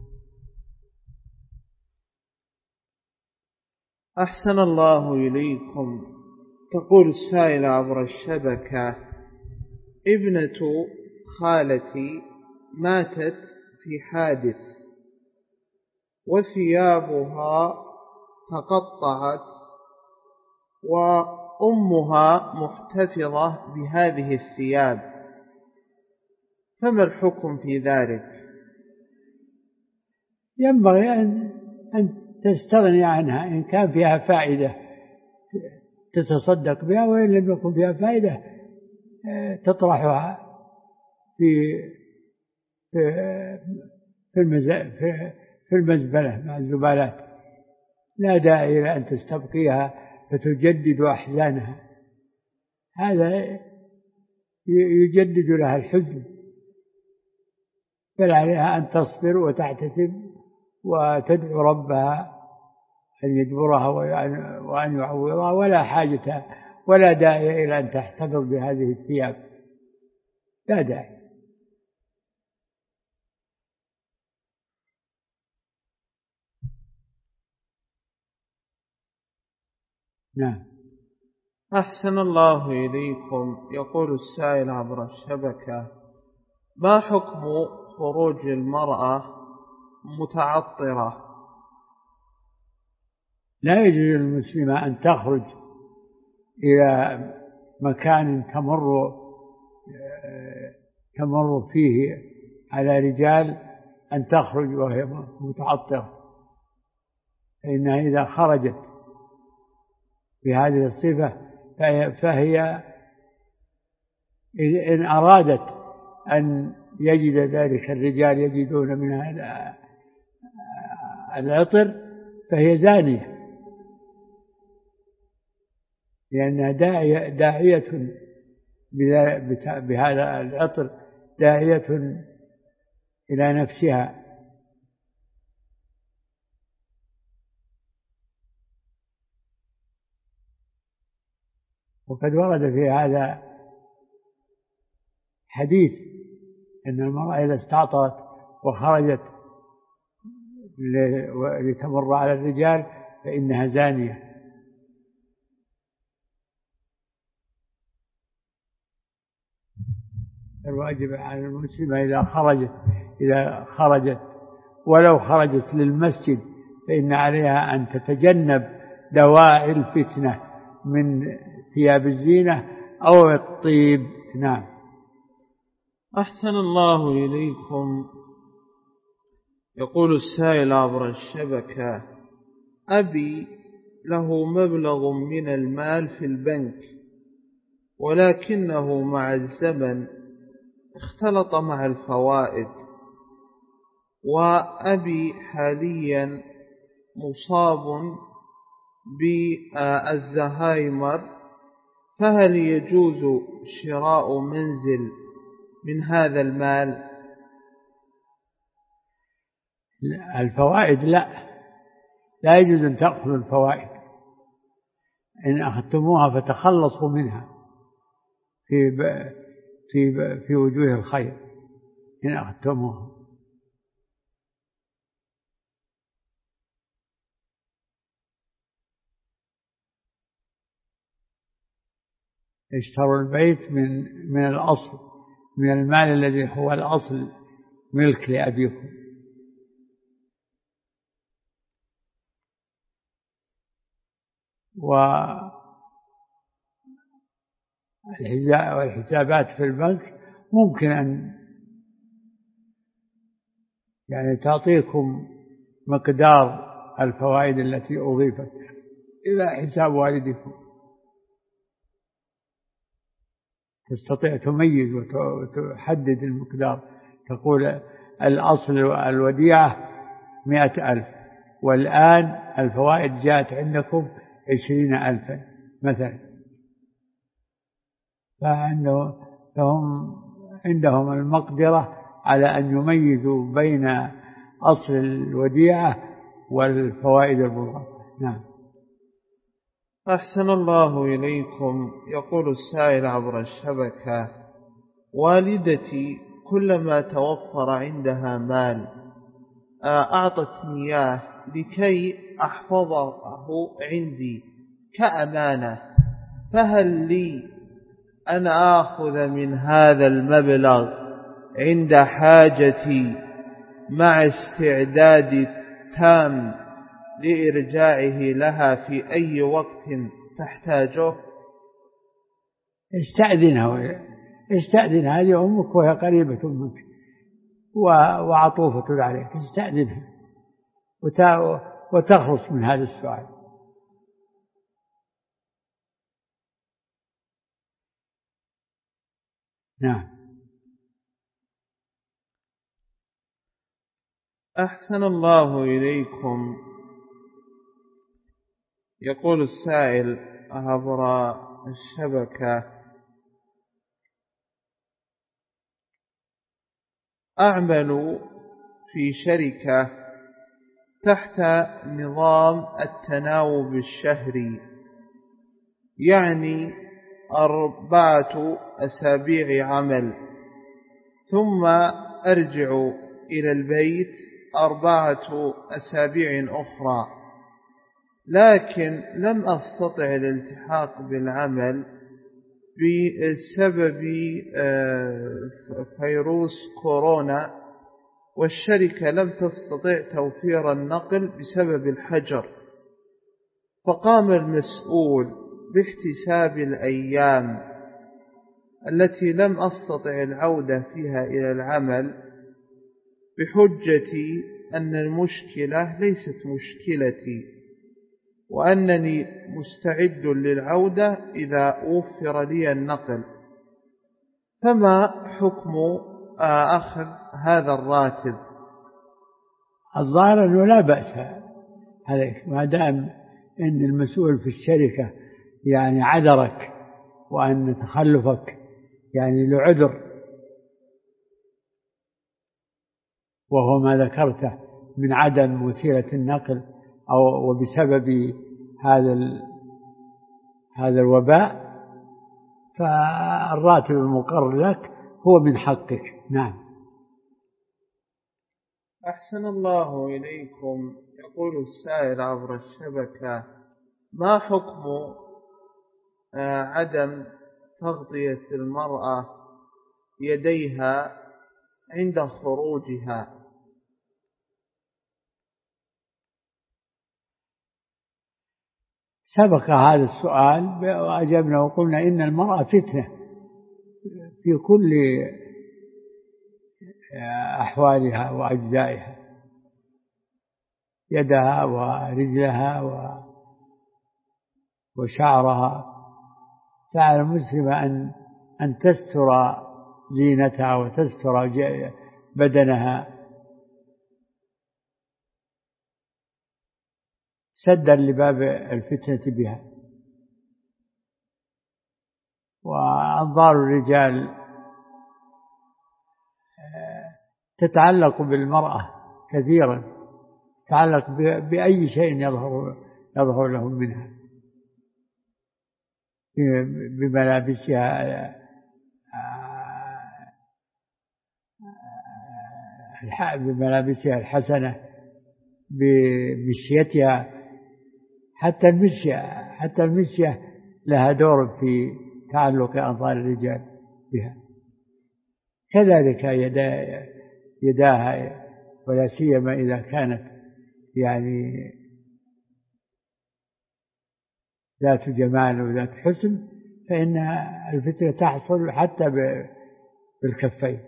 C: أحسن الله إليكم. تقول السائل عبر الشبكة: ابنة خالتي ماتت في حادث وثيابها تقطعت وأمها محتفظة بهذه الثياب، فما الحكم في ذلك؟
B: ينبغي أن تستغني عنها إن كان فيها فائدة تتصدق بها، وإن لم يكن فيها فائدة تطرحها في المزبلة مع الزبالات. لا داعي إلى أن تستبقيها فتجدد أحزانها، هذا يجدد لها الحزن، بل عليها أن تصبر وتحتسب وتدعو ربها أن يجبرها وأن يعوضها، ولا حاجة ولا داعي إلى أن تحتفظ بهذه الثياب، لا داعي. نعم.
C: أحسن الله إليكم. يقول السائل عبر الشبكة: ما حكم خروج المرأة متعطرة؟
B: لا يجوز للمسلمة أن تخرج إلى مكان تمر فيه على رجال أن تخرج وهي متعطرة، فإنها إذا خرجت بهذه الصفة فهي إن أرادت أن يجد ذلك الرجال يجدون من هذا العطر فهي زانية، لأنها داعية بهذا العطر، داعية إلى نفسها. وقد ورد في هذا حديث أن المرأة إذا استعطرت وخرجت لتمر على الرجال فإنها زانية. الواجب على المسلمة إذا خرجت ولو خرجت للمسجد فإن عليها أن تتجنب دواعي الفتنة من ثياب الزينة أو الطيب. نعم.
C: أحسن الله إليكم. يقول السائل عبر الشبكة: أبي له مبلغ من المال في البنك، ولكنه مع الزمن اختلط مع الفوائد، وأبي حاليا مصاب بالزهايمر، فهل يجوز شراء منزل من هذا المال؟
B: الفوائد لا يجوز أن تأخذوا الفوائد. إن أخذتموها فتخلصوا منها في وجوه الخير إن أخذتموها. اشتروا البيت من الأصل، من المال الذي هو الأصل ملك لأبيكم. والحسابات في البنك ممكن أن يعني تعطيكم مقدار الفوائد التي أضيفت إلى حساب والدكم، تستطيع تميز وتحدد المقدار، تقول الأصل الوديعة 100,000 والآن الفوائد جاءت عندكم 20,000 مثلا، فهم عندهم المقدرة على أن يميزوا بين أصل الوديعة والفوائد المضافة. نعم.
C: أحسن الله إليكم. يقول السائل عبر الشبكة: والدتي كلما توفر عندها مال أعطتني إياه لكي أحفظه عندي كأمانة، فهل لي أن آخذ من هذا المبلغ عند حاجتي مع استعداد تام لإرجاعه لها في أي وقت تحتاجه؟
B: استأذنها، هذه أمك وهي قريبة منك وعطوفة عليك، استأذنها وتخلص من هذا السؤال. نعم.
C: أحسن الله إليكم. يقول السائل عبر الشبكة: أعمل في شركة تحت نظام التناوب الشهري، يعني 4 أسابيع عمل، ثم أرجع إلى البيت 4 أسابيع أخرى، لكن لم أستطع الالتحاق بالعمل بسبب فيروس كورونا، والشركة لم تستطع توفير النقل بسبب الحجر، فقام المسؤول باحتساب الأيام التي لم أستطع العودة فيها إلى العمل بحجة أن المشكلة ليست مشكلتي، وأنني مستعد للعودة إذا وفر لي النقل، فما حكم أخذ هذا الراتب؟
B: الظاهر أنه لا بأس عليك ما دام أن المسؤول في الشركة يعني عذرك، وأن تخلفك يعني لعذر وهو ما ذكرته من عدم وسيلة النقل أو وبسبب هذا الوباء، فالراتب المقرر لك هو من حقك. نعم.
C: أحسن الله إليكم. يقول السائل عبر الشبكة: ما حكم عدم تغطية المرأة يديها عند خروجها؟
B: سبق هذا السؤال وأجبنا وقلنا إن المرأة فتنة في كل أحوالها وأجزائها، يدها ورجلها وشعرها. فعلى المسلمة أن تستر زينتها وتستر بدنها سدا لباب الفتنة بها. وأنظار الرجال تتعلق بالمرأة كثيرا، تتعلق بأي شيء يظهر لهم منها، بملابسها الحسنة، بمشيتها. حتى المشية لها دور في تعلق أنظار الرجال بها. كذلك يداها، ولا سيما إذا كانت يعني ذات جمال وذات حسن، فإن الفتنة تحصل حتى بالكفين.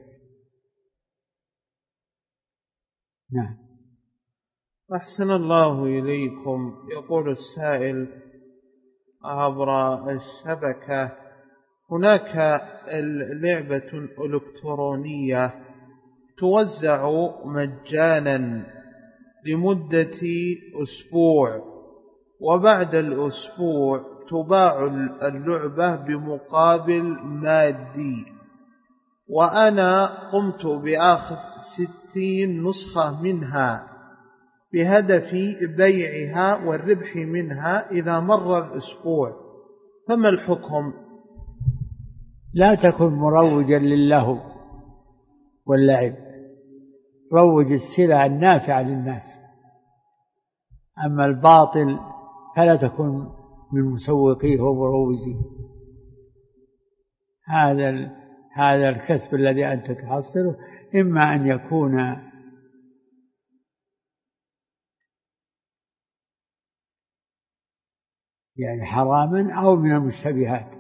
B: نعم.
C: أحسن الله إليكم. يقول السائل عبر الشبكة: هناك لعبة إلكترونية توزع مجانا لمدة أسبوع، وبعد الأسبوع تباع اللعبة بمقابل مادي، وأنا قمت بأخذ 60 نسخة منها بهدف بيعها والربح منها إذا مر الأسبوع، فما الحكم؟
B: لا تكن مروجا للهو واللعب، روج السلع النافعة للناس. أما الباطل فلا تكن من مسوقيه ومروجيه. هذا الكسب الذي أنت تحصله إما أن يكون يعني حراما أو من المشتبهات،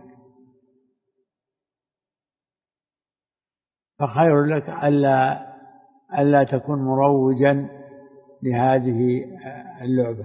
B: فخير لك ألا تكون مروجا لهذه اللعبة.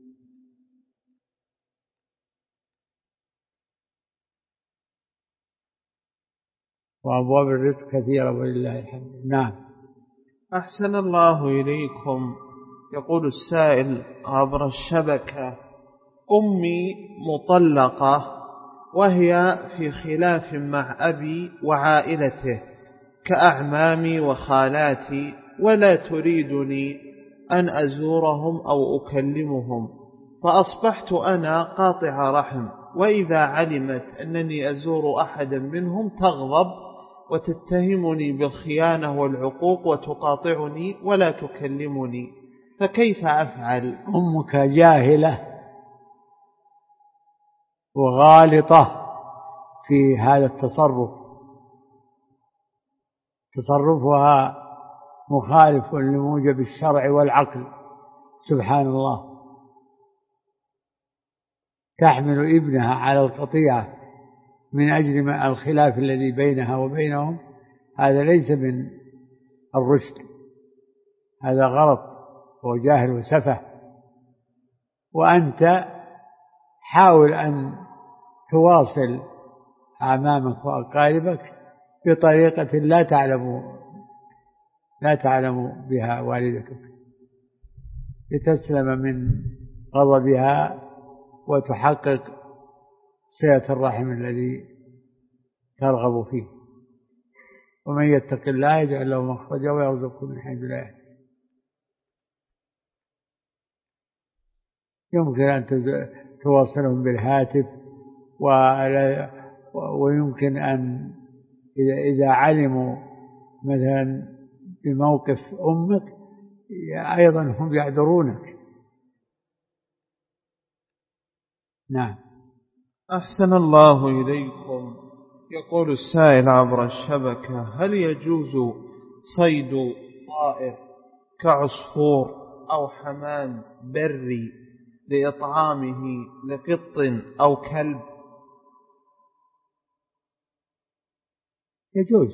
B: وأبواب الرزق كثيرة ولله الحمد. نعم.
C: أحسن الله إليكم. يقول السائل عبر الشبكة: أمي مطلقة وهي في خلاف مع أبي وعائلته كأعمامي وخالاتي، ولا تريدني أن أزورهم أو أكلمهم، فأصبحت أنا قاطع رحم، وإذا علمت أنني أزور أحدا منهم تغضب وتتهمني بالخيانة والعقوق وتقاطعني ولا تكلمني، فكيف أفعل؟
B: أمك جاهلة وغالطة في هذا التصرف، تصرفها مخالف لموجب الشرع والعقل. سبحان الله، تحمل ابنها على القطيعة من أجل الخلاف الذي بينها وبينهم. هذا ليس من الرشد، هذا غلط وجاهل وسفه. وأنت حاول أن تواصل أعمامك وأقاربك بطريقة لا تعلم بها والدتك، لتسلم من غضبها وتحقق صلة الرحم الذي ترغب فيه. ومن يتق الله يجعل له مخرجا ويرزقه من حيث لا يحتسب. يمكن أن تواصلهم بالهاتف، ويمكن أن إذا علموا مثلا بموقف أمك أيضا هم يعذرونك. نعم.
C: أحسن الله إليكم. يقول السائل عبر الشبكة: هل يجوز صيد طائر كعصفور أو حمام بري لإطعامه لقط أو كلب؟
B: يجوز،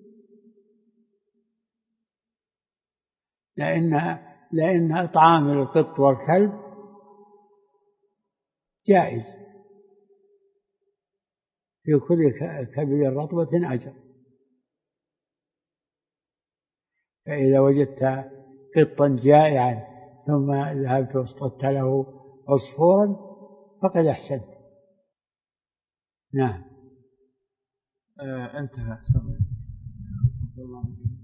B: لأن إطعام القط والكلب جائز، في كل كبد رطبة أجر. فإذا وجدت قطا جائعا ثم ذهبت واصطدت له عصفورا فقد أحسنت. نعم.
C: انتهى.